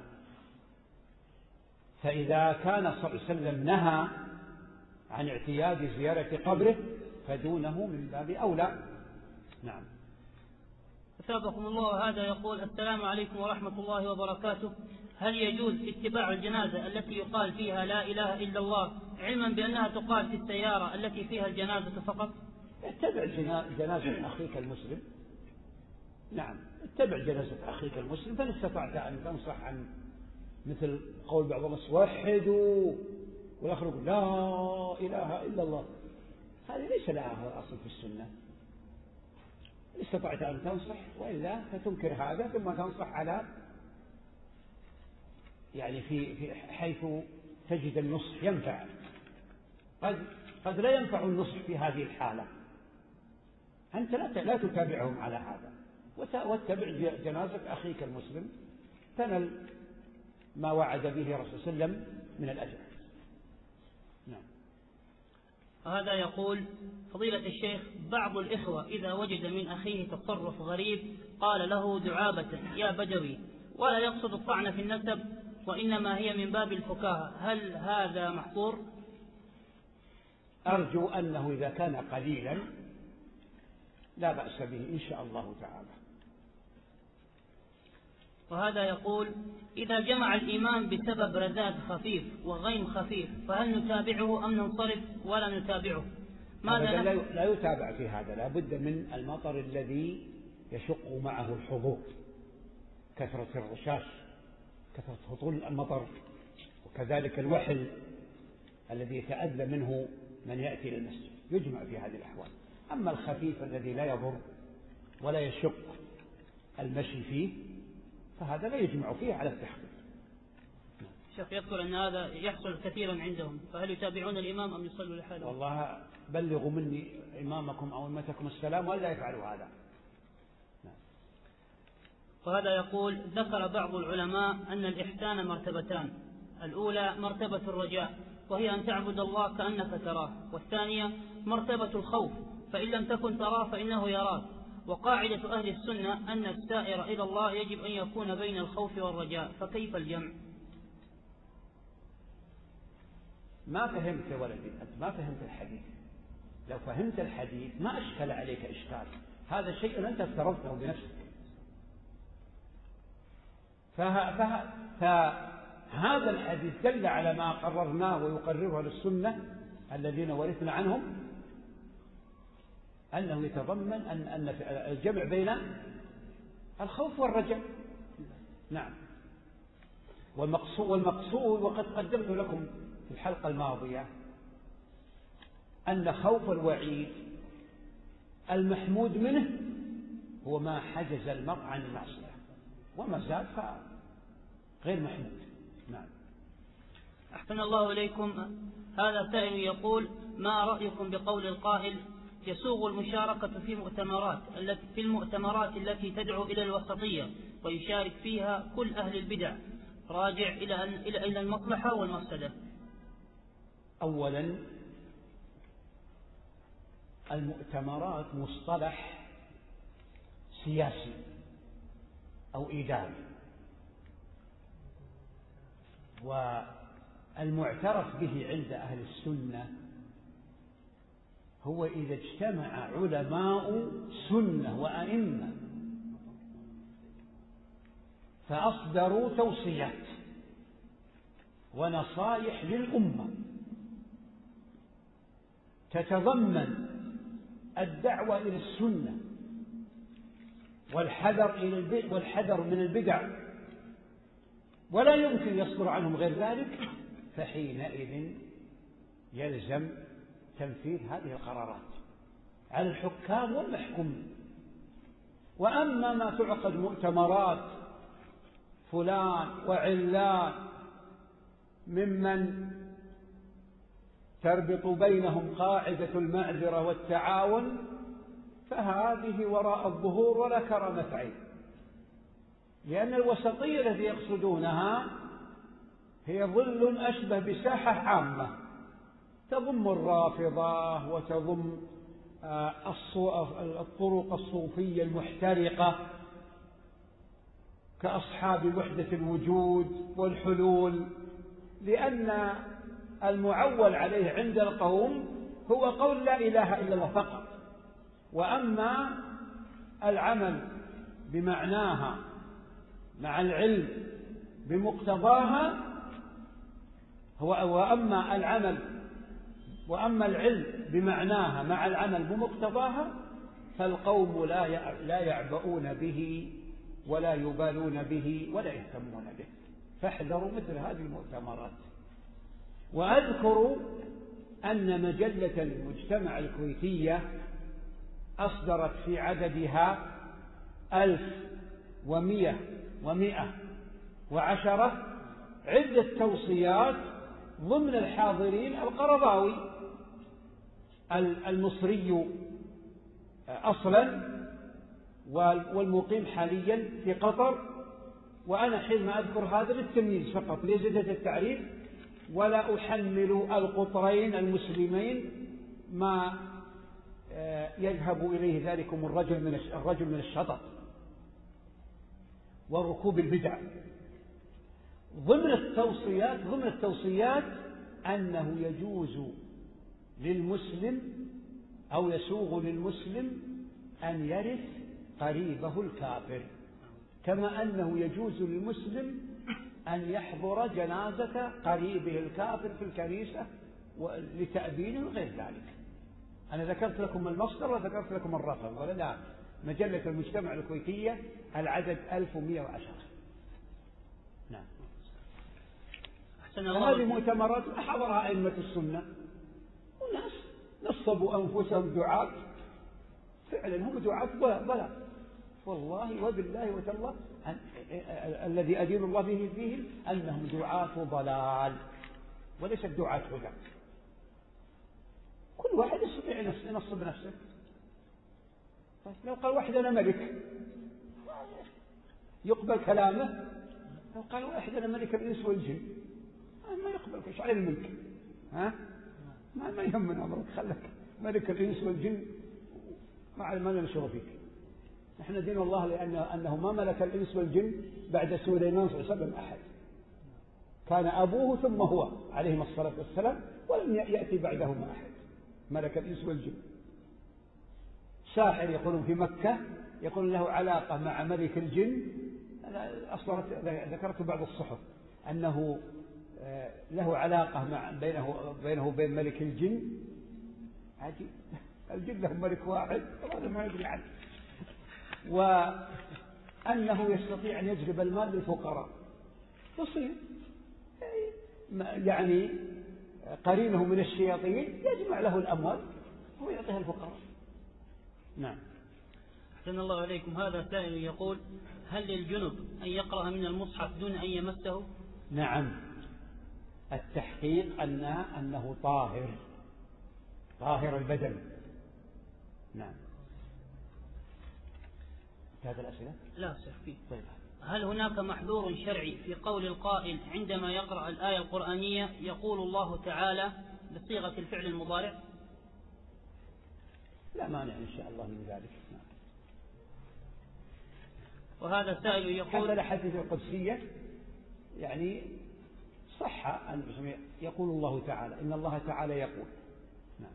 A: فإذا كان صلى الله عليه وسلم نهى عن اعتياد زيارة قبره فدونه من باب أولى. نعم.
B: أثابكم الله. هذا يقول السلام عليكم ورحمة الله وبركاته، هل يجوز اتباع الجنازة التي يقال فيها لا إله إلا الله علما بأنها تقال في السيارة التي فيها الجنازة فقط؟
A: اتبع جنازة أخيك المسلم. نعم، اتبع جنازة أخيك المسلم، فإن استطعت أن تنصح عن مثل قول بعض الناس وحدوا والآخر يقول لا إله إلا الله، هذه ليس لها أصل في السنة. إن استطعت أن تنصح، وإلا فتنكر هذا ثم تنصح على يعني في في حيث تجد النصح ينفع. قد قد لا ينفع النصح في هذه الحالة، أنت لا لا تتابعهم على هذا، واتبع جنازة أخيك المسلم تنل ما وعد به الرسول صلى الله عليه وسلم من الأجر. نعم.
B: هذا يقول فضيلة الشيخ بعض الإخوة إذا وجد من أخيه تصرف غريب قال له دعابة يا بدوي، ولا يقصد الطعن في النسب وإنما هي من باب الفكاهة، هل هذا محظور؟
A: أرجو أنه إذا كان قليلا لا بأس به إن شاء الله تعالى.
B: وهذا يقول إذا جمع الإمام بسبب رذاذ خفيف وغيم خفيف فهل نتابعه أم ننصرف ولا نتابعه؟
A: ماذا لا, لا يتابع في هذا، لا بد من المطر الذي يشق معه الحضور، كثرة الرشاش، كثرة هطول المطر، وكذلك الوحل الذي يتأذى منه من يأتي إلى المسجد، يجمع في هذه الأحوال. أما الخفيف الذي لا يضر ولا يشق المشي فيه فهذا لا يجمع فيه على التحقيق.
B: الشيخ يذكر أن هذا يحصل كثيرا عندهم، فهل يتابعون الإمام أم يصلوا لحالهم؟
A: والله بلغوا مني إمامكم أو أمتكم السلام ولا يفعلوا هذا.
B: وهذا يقول ذكر بعض العلماء أن الإحسان مرتبتان، الأولى مرتبة الرجاء وهي أن تعبد الله كأنك تراه، والثانية مرتبة الخوف، فإن لم تكن تراه فإنه يراك. وقاعدة أهل السنة أن السائر إلى الله يجب أن يكون بين الخوف والرجاء، فكيف الجمع؟
A: ما فهمت يا ولدي، أنت ما فهمت الحديث. لو فهمت الحديث ما أشكل عليك إشكال، هذا شيء أنت افترضته بنفسك. فه... فه... فهذا الحديث دل على ما قررناه ويقرره للسنة الذين ورثنا عنهم، أنه يتضمن أن أن الجمع بين الخوف والرجاء. نعم. والمقصود والمقصود وقد قدمت لكم في الحلقة الماضية أن خوف الوعيد المحمود منه هو ما حجز المرء عن المعصية، وما زاد فغير محمود. نعم.
B: أحسن الله إليكم. هذا سائل يقول: ما رأيكم بقول القائل يسوغ المشاركة في مؤتمرات التي في المؤتمرات التي تدعو إلى الوسطية ويشارك فيها كل أهل البدع، راجع إلى أن إلى إلى المصلحة والمفسدة؟
A: أولا، المؤتمرات مصطلح سياسي أو إداري، والمعترف به عند أهل السنة هو إذا اجتمع علماء سنة وأئمة فأصدروا توصيات ونصائح للأمة تتضمن الدعوة إلى السنة والحذر إلى البدع والحذر من البدع، ولا يمكن يصدر عنهم غير ذلك، فحينئذ يلزم تنفيذ هذه القرارات على الحكام والمحكومين. وأما ما تعقد مؤتمرات فلان وعلان ممن تربط بينهم قاعدة المعذرة والتعاون، فهذه وراء الظهور ولا كرامة عين، لأن الوسطية التي يقصدونها هي ظل أشبه بساحة عامة تضم الرافضة وتضم الطرق الصوفية المحترقة كأصحاب وحدة الوجود والحلول، لأن المعول عليه عند القوم هو قول لا إله إلا الله فقط. وأما العمل بمعناها مع العلم بمقتضاها هو وأما العمل وأما العلم بمعناها مع العمل بمقتضاها فالقوم لا لا يعبؤون به ولا يبالون به ولا يهتمون به، فاحذروا مثل هذه المؤتمرات. وأذكر أن مجلة المجتمع الكويتية أصدرت في عددها ألف ومئة ومئة وعشرة عدة توصيات ضمن الحاضرين القرضاوي المصري أصلا والمقيم حاليا في قطر، وأنا حينما أذكر هذا للتمييز فقط لزيادة التعريف، ولا أحمل القطرين المسلمين ما يذهب إليه ذلكم الرجل من الرجل من الشطط وركوب البدع. ضمن التوصيات ضمن التوصيات أنه يجوز للمسلم أو يسوغ للمسلم أن يرث قريبه الكافر، كما أنه يجوز للمسلم أن يحضر جنازة قريبه الكافر في الكنيسة لتأبين غير ذلك. أنا ذكرت لكم المصدر وذكرت لكم الرقم، ولا لا؟ مجلة المجتمع الكويتية العدد ألف ومئة وعشرة. نعم. هذه مؤتمرات ما حضرها أئمة السنة، وناس نصبوا أنفسهم دعاة، فعلا هم دعاة بلا والله وبالله وتالله الذي أدين الله به فيهم أنهم دعاة ضلال وليس دعاة هدى. كل واحد يستطيع ينصب نفسه. لو قال واحد أنا ملك يقبل كلامه، لو قال واحد أنا ملك الإنس والجن ما يقبل. ايش على الملك؟ ها ما ما يهمنا أمرك، خلك ملك الإنس والجن ما ما ننشر فيك. نحن دين الله لأن أنه ما ملك الإنس والجن بعد سليمان صلى الله عليه وسلم أحد، كان أبوه ثم هو عليهم الصلاة والسلام، ولم يأتي بعدهما أحد ملك الإنس والجن. ساحر يقولون في مكة يقول له علاقة مع ملك الجن، أصلا ذكرت بعض الصحف أنه له علاقة مع بينه بينه وبين ملك الجن. عجيب، الجن له ملك واحد هذا ما يدري عنه. وأنه يستطيع أن يجلب المال للفقراء، تصير يعني قرينه من الشياطين يجمع له الأموال ويعطيها الفقراء. نعم.
B: أحسن الله عليكم. هذا سائل يقول: هل للجنب أن يقرأ من المصحف دون أن يمسه؟
A: نعم، التحقيق أنه, أنه طاهر طاهر البدن. نعم. هذا الأسئلة؟
B: لا سير فيه.
A: طيب.
B: هل هناك محذور شرعي في قول القائل عندما يقرأ الآية القرآنية يقول الله تعالى بصيغة الفعل المضارع؟
A: لا مانع إن شاء الله من ذلك.
B: وهذا سائل يقول:
A: حتى الأحاديث القدسية يعني صح أن يقول الله تعالى، إن الله تعالى يقول. نعم.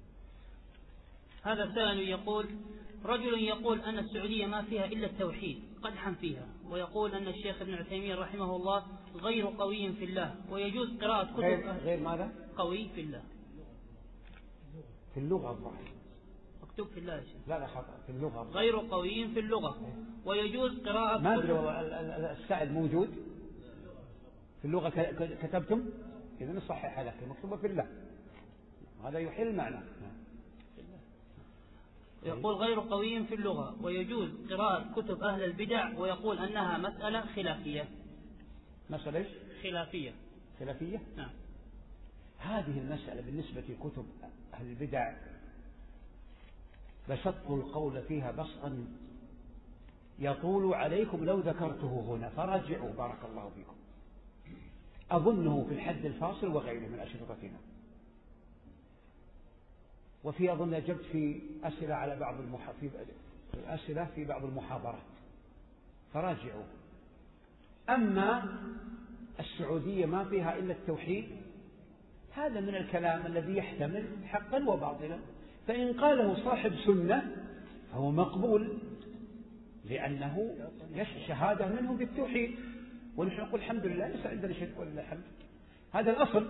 B: هذا سائل يقول: رجل يقول أن السعودية ما فيها إلا التوحيد قدحا فيها، ويقول أن الشيخ ابن عثيمين رحمه الله غير قوي في الله، ويجوز قراءة كتب
A: غير, غير ماذا؟
B: قوي في الله.
A: في اللغة الظاهر
B: مكتوب في الله يا شيخ.
A: لا لا خطأ، في اللغة
B: غير قوي في اللغة، ويجوز قراءة
A: ما أدري السعد موجود في اللغة كتبتم، إذا نصحح لك مكتوبة في الله، هذا يحل معنى.
B: يقول غير قوي في اللغة، ويجوز قراءة كتب أهل البدع، ويقول أنها مسألة خلافية.
A: مسألة
B: خلافية.
A: خلافية؟
B: نعم.
A: هذه المسألة بالنسبة لكتب أهل البدع بسطت القول فيها بسطا يطول عليكم لو ذكرته هنا، فرجعوا بارك الله فيكم. أظنه في الحد الفاصل وغيره من أشرطتنا، وفي أظن أجبت في أسئلة على بعض المح... في أسئلة في بعض المحاضرات، فراجعوا. أما السعودية ما فيها إلا التوحيد، هذا من الكلام الذي يحتمل حقا وباطلا، فإن قاله صاحب سنة فهو مقبول، لأنه شهادة منهم بالتوحيد، ونحن نقول الحمد لله ليس عندنا شرك ولله الحمد. هذا الأصل.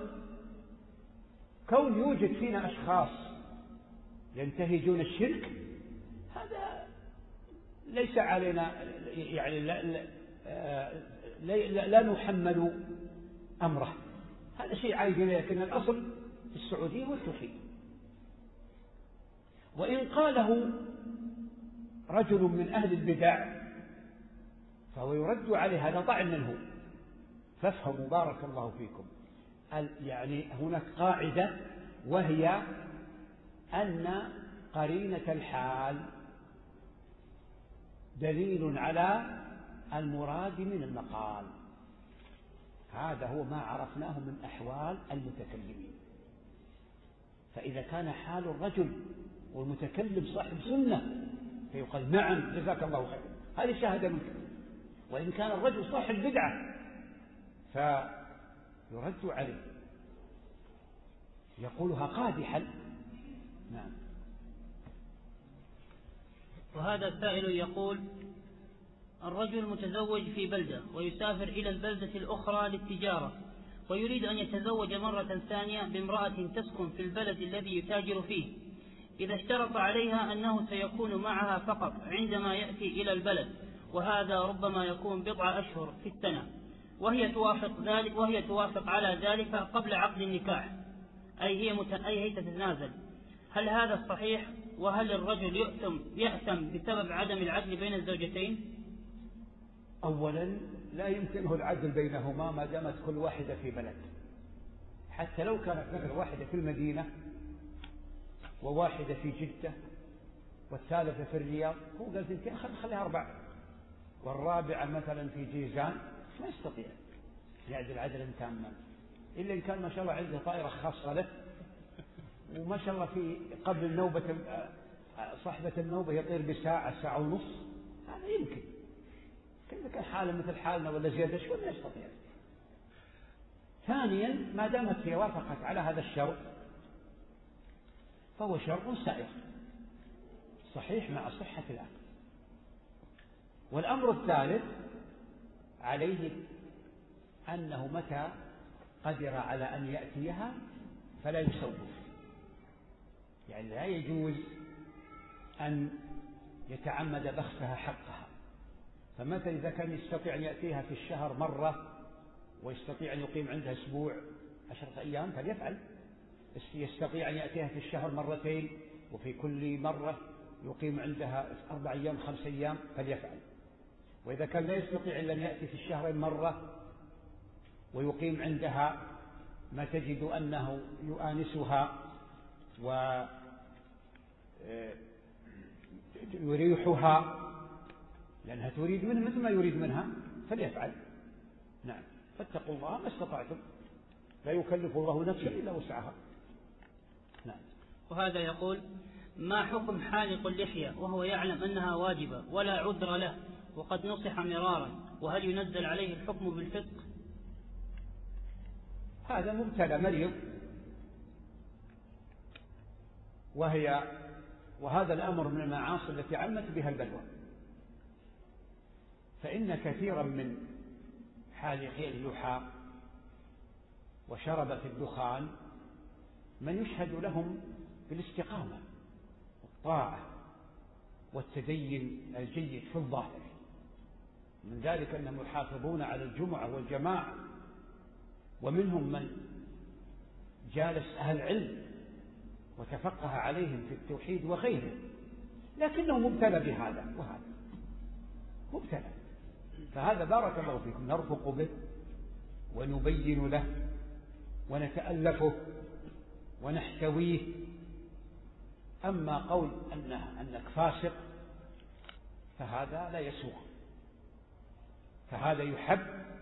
A: كون يوجد فينا أشخاص ينتهجون الشرك هذا ليس علينا، يعني لا, لا, لا, لا نحمل أمره، هذا شيء عادي، لكن الأصل في السعودية والتوحيد. وإن قاله رجل من أهل البدع فهو يرد عليه، هذا طعن منه. فافهموا بارك الله فيكم، يعني هناك قاعدة، وهي أن قرينة الحال دليل على المراد من المقال. هذا هو ما عرفناه من أحوال المتكلمين. فإذا كان حال الرجل والمتكلم صاحب سنة فيقال نعم جزاك الله خير، هذه شهادة منك. وإن كان الرجل صاحب بدعة فيرد عليه، يقولها قادحا. نعم.
B: وهذا السائل يقول: الرجل متزوج في بلدة ويسافر إلى البلدة الأخرى للتجارة، ويريد أن يتزوج مرة ثانية بامرأة تسكن في البلد الذي يتاجر فيه، إذا اشترط عليها أنه سيكون معها فقط عندما يأتي إلى البلد، وهذا ربما يكون بضع أشهر في السنة، وهي توافق ذلك وهي توافق على ذلك قبل عقد النكاح، أي هي مت... أي هي تتنازل. هل هذا صحيح؟ وهل الرجل يأثم يأثم بسبب عدم العدل بين الزوجتين؟
A: أولا لا يمكنه العدل بينهما ما دامت كل واحدة في بلد، حتى لو كانت مثلا واحدة في المدينة وواحدة في جدة والثالثة في الرياض، هو قال ثنتين خليها أربعة، والرابعة مثلا في جيزان، ما يستطيع يعدل عدلا تاما، إلا إن كان ما شاء الله عنده طائرة خاصة له، وما شاء الله في قبل نوبة صاحبة النوبة يطير بساعة ساعة ونص، هذا يمكن. إذا كان حالة مثل حالنا ولا زيادة شوي ما يستطيع. ثانيا ما دامت هي وافقت على هذا الشرط فهو شرط سائغ صحيح مع صحة العقد. والأمر الثالث عليه أنه متى قدر على أن يأتيها فلا يسوف، يعني لا يجوز أن يتعمد بخسها حقها. فمثلا إذا كان يستطيع أن يأتيها في الشهر مرة ويستطيع أن يقيم عندها أسبوع عشرة أيام فليفعل. يستطيع أن يأتيها في الشهر مرتين وفي كل مرة يقيم عندها أربع أيام خمس أيام فليفعل. وإذا كان لا يستطيع إلا أن يأتي في الشهر مرة ويقيم عندها ما تجد أنه يؤانسها ويريحها لأنها تريد منه مثل ما يريد منها فليفعل. نعم. فاتقوا الله ما استطعتم، لا يكلف الله نفسا إلا وسعها. نعم.
B: وهذا يقول: ما حكم حالق اللحية وهو يعلم أنها واجبة ولا عذر له وقد نصح مرارا، وهل ينزل عليه الحكم بالفسق؟
A: هذا مبتلى مريض، وهي وهذا الأمر من المعاصي التي عمت بها البلوى. فإن كثيرا من حالقي اللحى وشربة الدخان من يشهد لهم بالاستقامة والطاعة والتدين الجيد في الظاهر، من ذلك أنهم يحافظون على الجمعة والجماعة، ومنهم من جالس أهل علم وتفقه عليهم في التوحيد وغيره، لكنه مبتلى بهذا وهذا مبتلى. فهذا بارك الله فيكم نرفق به ونبين له ونتألفه ونحتويه. أما قول أنه أنك فاسق فهذا لا يسوغ، فهذا يحب.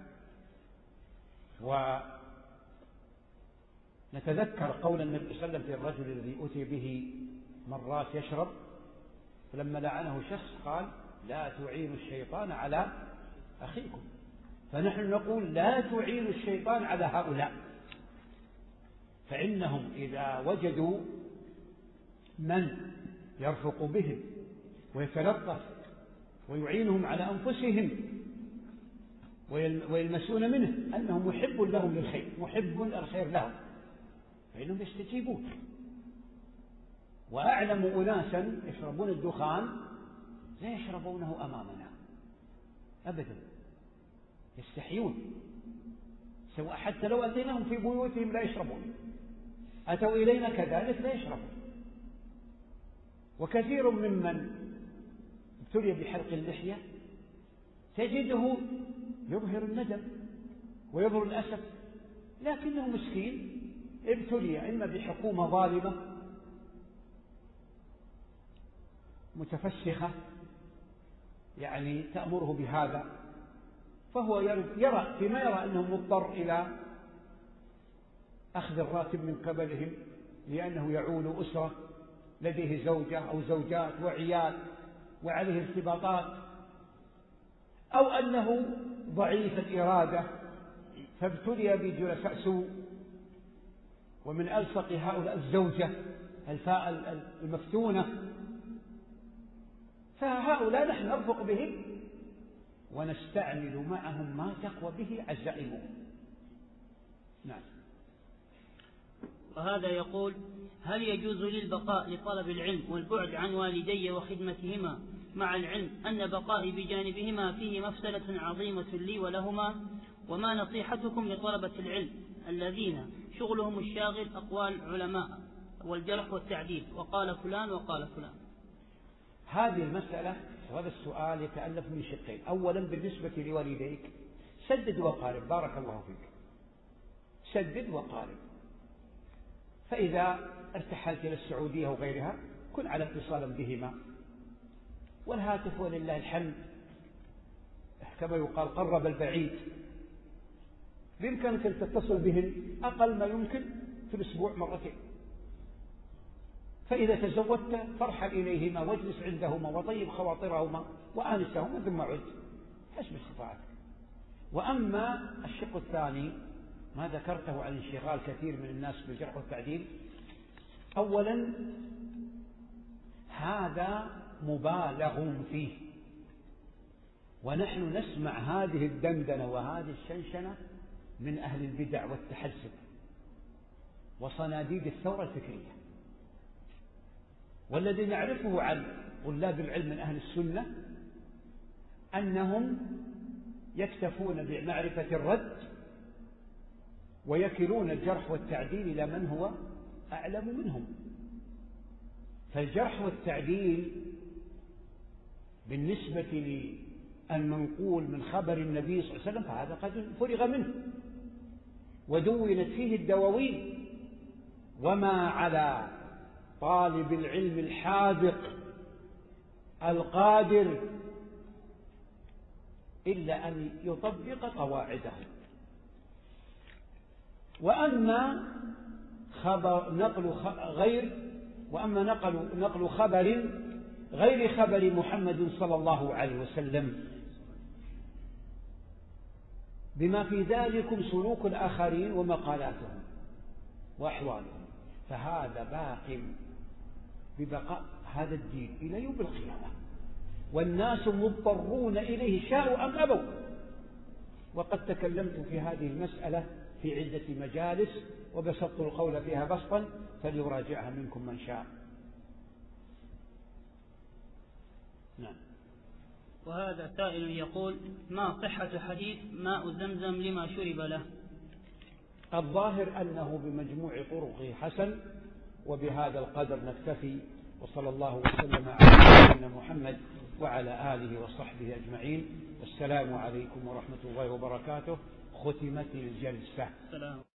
A: ونتذكر قول النبي صلى الله عليه وسلم في الرجل الذي أتي به مرات يشرب فلما لعنه شخص قال: لا تعينوا الشيطان على أخيكم. فنحن نقول: لا تعينوا الشيطان على هؤلاء، فإنهم إذا وجدوا من يرفق بهم ويتلطف ويعينهم على أنفسهم ويلمسون منه أنه محب لهم للخير، محب الخير لهم، فإنهم يستجيبون. وأعلم أناسا يشربون الدخان لا يشربونه أمامنا أبدا، يستحيون، سواء حتى لو أتيناهم في بيوتهم لا يشربون، أتوا إلينا كذلك لا يشربون. وكثير ممن ابتلي بحلق اللحية تجده يظهر الندم ويظهر الأسف، لكنه مسكين ابتلي إما بحكومة ظالمة متفسخة يعني تأمره بهذا، فهو يرى فيما يرى أنه مضطر إلى أخذ الراتب من قبلهم لأنه يعول أسرة لديه زوجة أو زوجات وعيال وعليه ارتباطات، أو أنه ضعيف الإرادة فابتلي بجلساء سوء، ومن ألصق هؤلاء الزوجة الفاء المفتونة. فهؤلاء نحن نرفق بهم ونستعمل معهم ما تقوى به عزائمهم. نعم.
B: وهذا يقول: هل يجوز لي البقاء لطلب العلم والبعد عن والدي وخدمتهما مع العلم أن بقائي بجانبهما فيه مفسدة عظيمة لي ولهما؟ وما نصيحتكم لطلبة العلم الذين شغلهم الشاغل أقوال علماء والجرح والتعديل وقال فلان وقال فلان؟
A: هذه المسألة وهذا السؤال يتألف من شقين. أولا بالنسبة لوالديك سدد وقارب، بارك الله فيك، سدد وقارب. فإذا ارتحلت إلى السعودية وغيرها كن على اتصال بهما، والهاتف ولله الحمد كما يقال قرب البعيد، بإمكانك أن تتصل بهم أقل ما يمكن في الأسبوع مرتين، فإذا تزودت فارحل إليهما واجلس عندهما وطيب خواطرهما وآنسهما ثم عد حسب استطاعتك. وأما الشق الثاني ما ذكرته عن انشغال كثير من الناس بالجرح والتعديل، أولا هذا مبالغ فيه، ونحن نسمع هذه الدندنة وهذه الشنشنة من أهل البدع والتحزب وصناديد الثورة الفكرية. والذي نعرفه عن طلاب العلم من أهل السنة أنهم يكتفون بمعرفة الرد ويكلون الجرح والتعديل إلى من هو أعلم منهم. فالجرح والتعديل بالنسبة للمنقول من خبر النبي صلى الله عليه وسلم فهذا قد فرغ منه ودونت فيه الدواوين، وما على طالب العلم الحاذق القادر إلا أن يطبق قواعده. وأما خبر نقل غير وأما نقل نقل خبر غير خبر محمد صلى الله عليه وسلم بما في ذلك سلوك الآخرين ومقالاتهم وأحوالهم، فهذا باق ببقاء هذا الدين إلى يوم القيامة، والناس مضطرون إليه شاءوا أم أبوا. وقد تكلمت في هذه المسألة في عدة مجالس وبسطت القول فيها بسطا فليراجعها منكم من شاء. نعم.
B: وهذا سائل يقول: ما صحة حديث ماء زمزم لما شرب له؟
A: الظاهر أنه بمجموع طرقه حسن، وبهذا القدر نكتفي، وصلى الله وسلم على سيدنا محمد وعلى آله وصحبه أجمعين، والسلام عليكم ورحمة الله وبركاته. ختمت الجلسة.